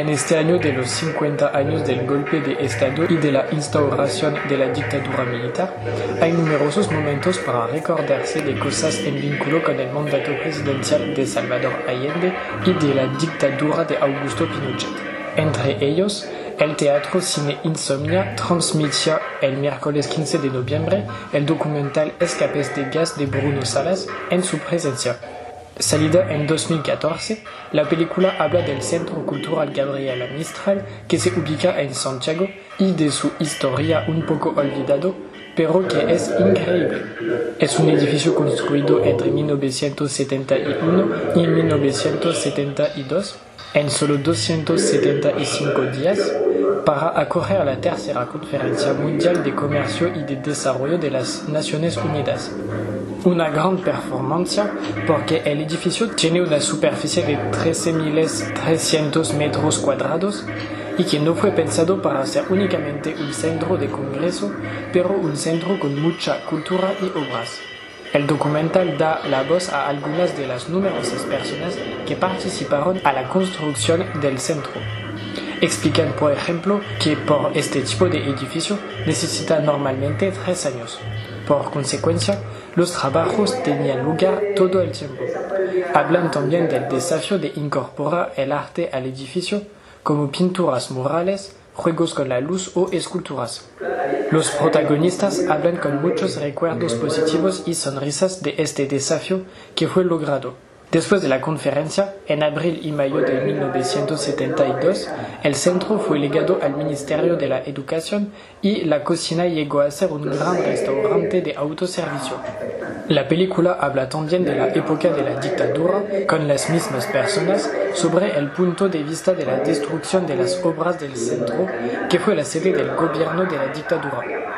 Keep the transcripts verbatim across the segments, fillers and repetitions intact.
En este año de los cincuenta años del golpe de Estado y de la instauración de la dictadura militar, hay numerosos momentos para recordarse de cosas en vínculo con el mandato presidencial de Salvador Allende y de la dictadura de Augusto Pinochet. Entre ellos, el Teatro Cine Insomnia transmitió el miércoles quince de noviembre el documental Escapes de gas de Bruno Salas en su presencia. Salida en dos mil catorce, la película habla del Centro Cultural Gabriela Mistral, que se ubica en Santiago, y de su historia un poco olvidado, pero que es increíble. Es un edificio construido entre mil novecientos setenta y uno y mil novecientos setenta y dos, en solo doscientos setenta y cinco días, para acoger a la tercera Conferencia Mundial de Comercio y de Desarrollo de las Naciones Unidas. Una gran performance porque el edificio tiene una superficie de trece mil trescientos metros cuadrados y que no fue pensado para ser únicamente un centro de congreso, pero un centro con mucha cultura y obras. El documental da la voz a algunas de las numerosas personas que participaron a la construcción del centro. Explican, por ejemplo, que por este tipo de edificio necesita normalmente tres años. Por consecuencia, los trabajos tenían lugar todo el tiempo. Hablan también del desafío de incorporar el arte al edificio, como pinturas murales, juegos con la luz o esculturas. Los protagonistas hablan con muchos recuerdos positivos y sonrisas de este desafío que fue logrado. Después de la conferencia, en abril y mayo de mil novecientos setenta y dos, el centro fue legado al Ministerio de la Educación y la cocina llegó a ser un gran restaurante de autoservicio. La película habla también de la época de la dictadura, con las mismas personas, sobre el punto de vista de la destrucción de las obras del centro, que fue la sede del gobierno de la dictadura.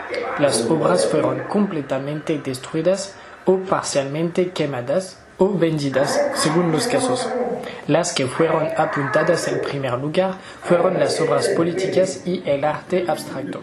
Las obras fueron completamente destruidas o parcialmente quemadas, o vendidas, según los casos. Las que fueron apuntadas en primer lugar fueron las obras políticas y el arte abstracto.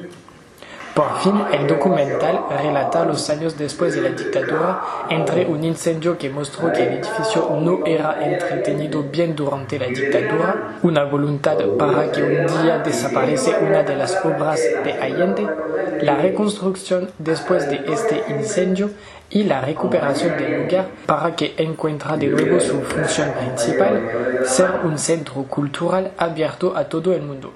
Por fin, el documental relata los años después de la dictadura, entre un incendio que mostró que el edificio no era entretenido bien durante la dictadura, una voluntad para que un día desaparece una de las obras de Allende, la reconstrucción después de este incendio y la recuperación del lugar para que encuentre de nuevo su función principal, ser un centro cultural abierto a todo el mundo.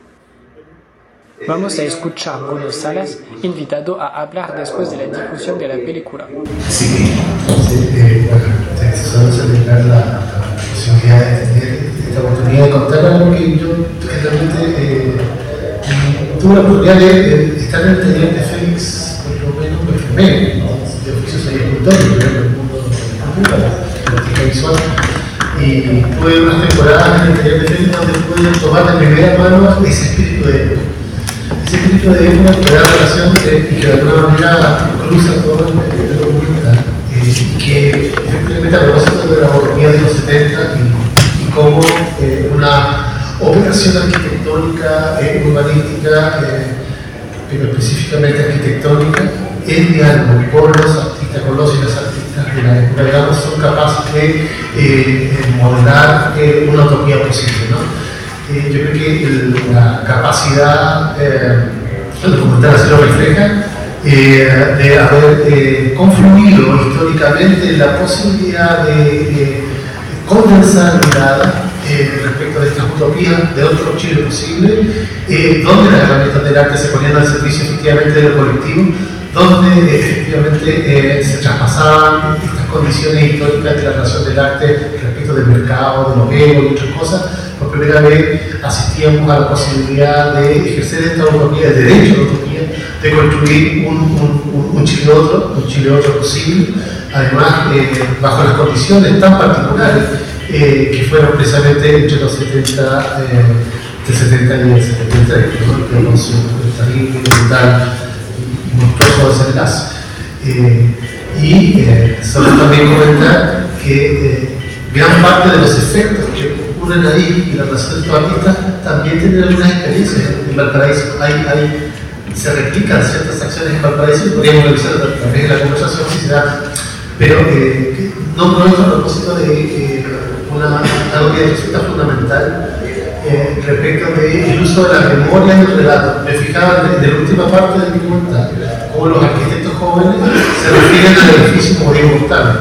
Vamos a escuchar a Bruno Salas, invitado a hablar después de la difusión de la película. Sí, sí eh, bueno, solo celebrar la posibilidad de tener esta oportunidad de contar algo que yo realmente eh, tuve la oportunidad de, de estar en el taller de Félix, por lo menos me formé, de oficio soy escultor, pero en el mundo de la escultura, la visual. Y tuve unas temporadas en el taller de Félix donde pude tomar de primera mano ese espíritu de ese espíritu de una que da relación eh, y que de alguna manera cruza todo el documental eh, y que efectivamente a propósito de la bonomía de los setenta y, y cómo eh, una operación arquitectónica, eh, urbanística, eh, pero específicamente arquitectónica, en diálogo con los artistas, con los y las artistas de la época, digamos, son capaces de eh, modelar eh, una utopía posible, ¿no? Eh, yo creo que el, la capacidad, eh, el documental así lo refleja, eh, de haber eh, confluido históricamente la posibilidad de, de condensar mirada eh, respecto de estas utopías de otro Chile posible, eh, donde las herramientas del arte se ponían al servicio efectivamente de lo colectivo, donde eh, efectivamente eh, se traspasaban estas condiciones históricas de la relación del arte respecto del mercado, de los egos y otras cosas. Por primera vez asistíamos a la posibilidad de ejercer esta utopía, el derecho a la utopía, de construir un, un, un Chile otro, un Chile otro posible, además eh, bajo las condiciones tan particulares eh, que fueron precisamente entre los setenta, eh, el setenta y el setenta y tres, ¿no? Que nos terrible, brutal y monstruoso desenlace. Eh, y eh, solo también comentar que eh, gran parte de los efectos que ocurren ahí y la relación de los artistas también tienen algunas experiencias en Valparaíso. Hay, hay, se replican ciertas acciones en Valparaíso y podríamos revisar a través de la conversación si se da, pero eh, no prometo a propósito de eh, una, algo que resulta fundamental, eh, eh, respecto del uso de la memoria en el relato. Me fijaba de, de la última parte del documental, cómo los arquitectos jóvenes se refieren al edificio como Diego Octavio.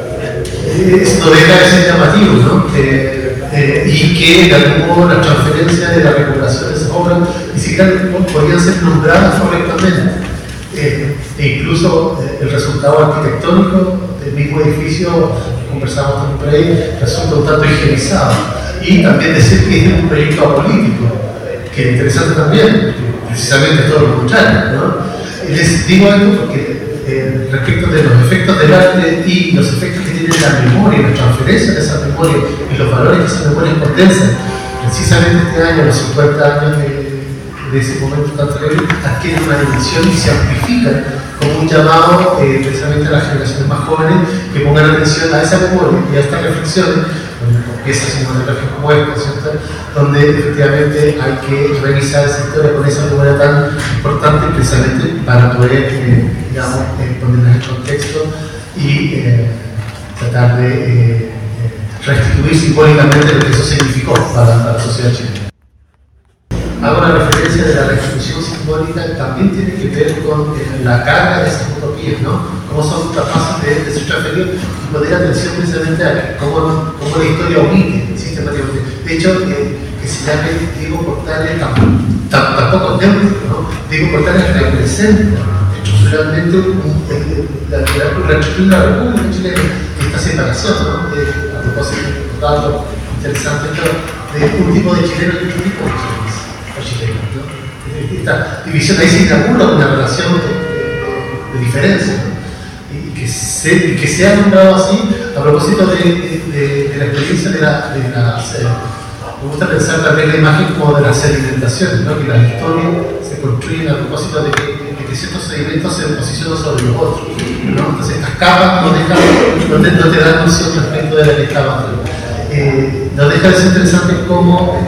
Esto deja de ser llamativo, ¿no? Eh, eh, y que de algún modo la transferencia de la recuperación de esas obras ni siquiera podían ser nombradas correctamente. Eh, e incluso eh, el resultado arquitectónico del mismo edificio, conversamos también por ahí, resulta un tanto higienizado. Y también decir que es un proyecto apolítico, que es interesante también, precisamente todo lo contrario, ¿no? Les digo esto porque eh, respecto de los efectos del arte y los efectos que tiene la memoria, la transferencia de esa memoria y los valores que esa memoria potencia, precisamente este año, los cincuenta años de de ese momento tan terrible, adquieren una dimensión y se amplifican como un llamado eh, precisamente a las generaciones más jóvenes que pongan atención a esa memoria y a estas reflexiones, con piezas cinematográficas como esta, ¿cierto? Donde efectivamente hay que revisar esa historia con esa memoria tan importante precisamente para poder, eh, digamos, eh, ponerla en contexto y eh, tratar de eh, restituir simbólicamente lo que eso significó para, para la sociedad chilena. Hago una referencia de la restitución simbólica, también tiene que ver con eh, la carga de esas utopías, ¿no? Cómo son capaces de, de ser transferidos y poner atención precisamente a cómo, cómo la historia omite sistemáticamente. De hecho, eh, que se llame Diego Portales tampoco es neutro, ¿no? Diego Portales representa estructuralmente la estructura de la República Chilena, esta separación, ¿no? De, a propósito de datos interesantes, de un tipo de chileno y otro tipo de chilenos. Chilenos, ¿no? Esta división ahí se inaugura una relación de, de, de diferencia, ¿no? y, que se, y que se ha nombrado así a propósito de, de, de la experiencia de la, de la eh, me gusta pensar también la imagen como de las sedimentaciones, ¿no? Que las historias se construyen a propósito de que, de que ciertos sedimentos se posicionan sobre los otros, ¿no? Entonces estas capas no, dejan, no, te, no te dan noción respecto de la que estaba antes. Eh, no deja de ser interesante cómo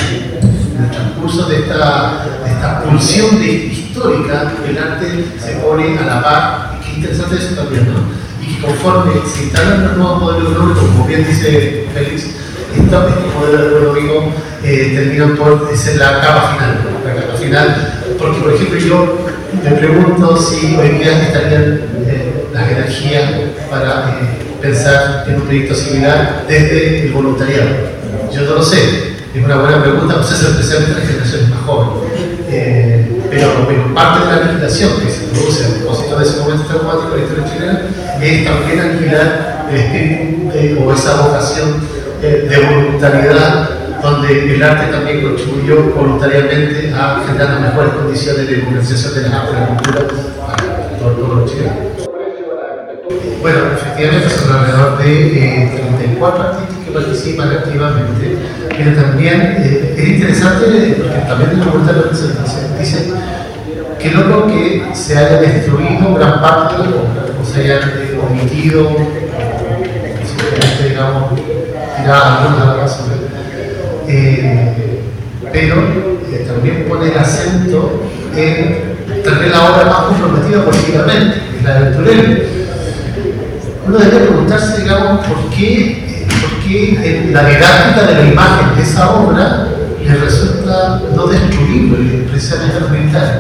en el transcurso de esta, de esta pulsión de histórica, el arte se pone a la par, y qué interesante eso también, ¿no? Y que conforme se instalan los nuevos modelos económicos, como bien dice Félix, estos modelos económicos eh, terminan por ser la capa final, ¿no? La capa final, porque por ejemplo yo me pregunto si hoy día estarían eh, las energías para eh, pensar en un proyecto similar desde el voluntariado. Yo no lo sé. Es una buena pregunta, pues es especialmente las generaciones más jóvenes. Eh, pero, pero parte de la legislación que se produce a propósito de ese momento traumático de la historia chilena es también alquilar el espíritu eh, o esa vocación eh, de voluntariedad, donde el arte también contribuyó voluntariamente a generar las mejores condiciones de comercialización de las artes y la cultura para todo el pueblo chileno. Bueno, efectivamente son alrededor de eh, treinta y cuatro artistas que participan activamente, pero también eh, es interesante porque también en el comentario se dice que loco que se haya destruido gran parte de la obra, o se haya eh, omitido, simplemente, digamos, tirado algunos a la basura. Eh, pero eh, también pone el acento en tal vez la obra más comprometida políticamente, es la de Turel. Uno debe preguntarse, digamos, por qué, por qué la didáctica de la imagen de esa obra le resulta no destruible precisamente a los militares.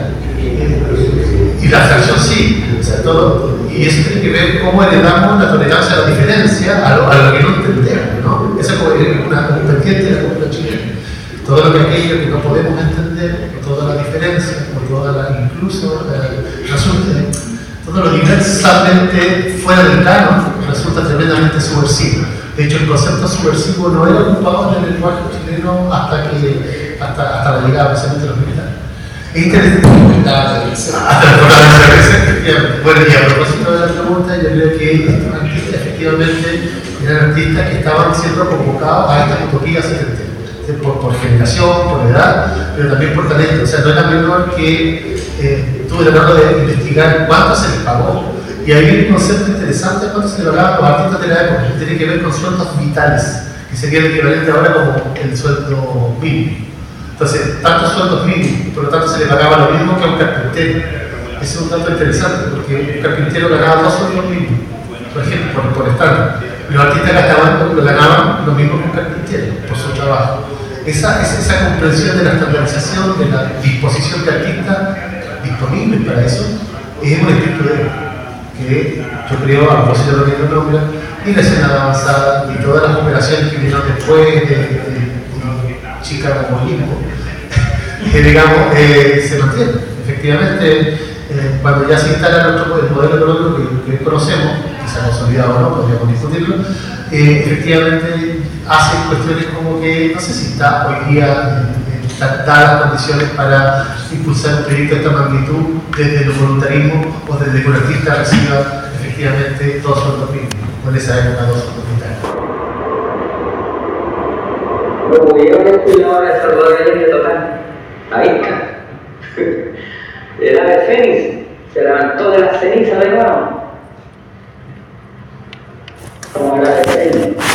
Y la abstracción sí, o sea, todo, y eso tiene que ver cómo heredamos la tolerancia a la diferencia, a lo, a lo que no entendemos, ¿no? Esa es una, una pendiente de la cultura chilena. Todo lo que aquello que no podemos entender, toda la diferencia, toda la, incluso eh, resulta, todo lo diversamente fuera del canon resulta tremendamente subversivo. De hecho, el concepto subversivo no era ocupado en el lenguaje chileno hasta, que, hasta, hasta la llegada precisamente de los militares. Es interesante. Hasta la temporada. Bueno, y a propósito de la pregunta, yo creo que estos artistas efectivamente eran artistas que estaban siendo convocados a estas utopías setenteras. Por, por generación, por edad, pero también por talento. O sea, no es la menor que eh, tuve el honor de investigar cuánto se les pagó. Y hay un concepto interesante cuánto se le pagaba a los artistas de la época, que tiene que ver con sueldos vitales, que sería el equivalente ahora como el sueldo mínimo. Entonces, tantos sueldos mínimos, por lo tanto se le pagaba lo mismo que a un carpintero. Ese es un dato interesante, porque un carpintero ganaba dos sueldos mínimos, por ejemplo, por, por estándar. Los artistas gastaban, lo ganaban lo mismo que un carpintero por su trabajo. esa, esa, esa comprensión de la estandarización, de la disposición de artistas disponibles para eso, es un espíritu de que yo creo, a propósito de lo que yo nombra, y la escena avanzada y todas las operaciones que vinieron después de, de, de Chicago como Limbo, que digamos, eh, se mantienen. Efectivamente, eh, cuando ya se instala nuestro, el modelo económico que, que conocemos, que se ha consolidado o no, podríamos discutirlo, eh, efectivamente hace cuestiones como que no sé si está hoy día eh, dadas las condiciones para impulsar un proyecto de esta magnitud desde el voluntarismo o desde que un artista reciba efectivamente dos sueldos mínimos, o en esa época dos sueldos mínimos. Como que yo que estudiaba en El Salvador de total, a Ica, el ave fénix se levantó de las cenizas de nuevo, como el ave fénix.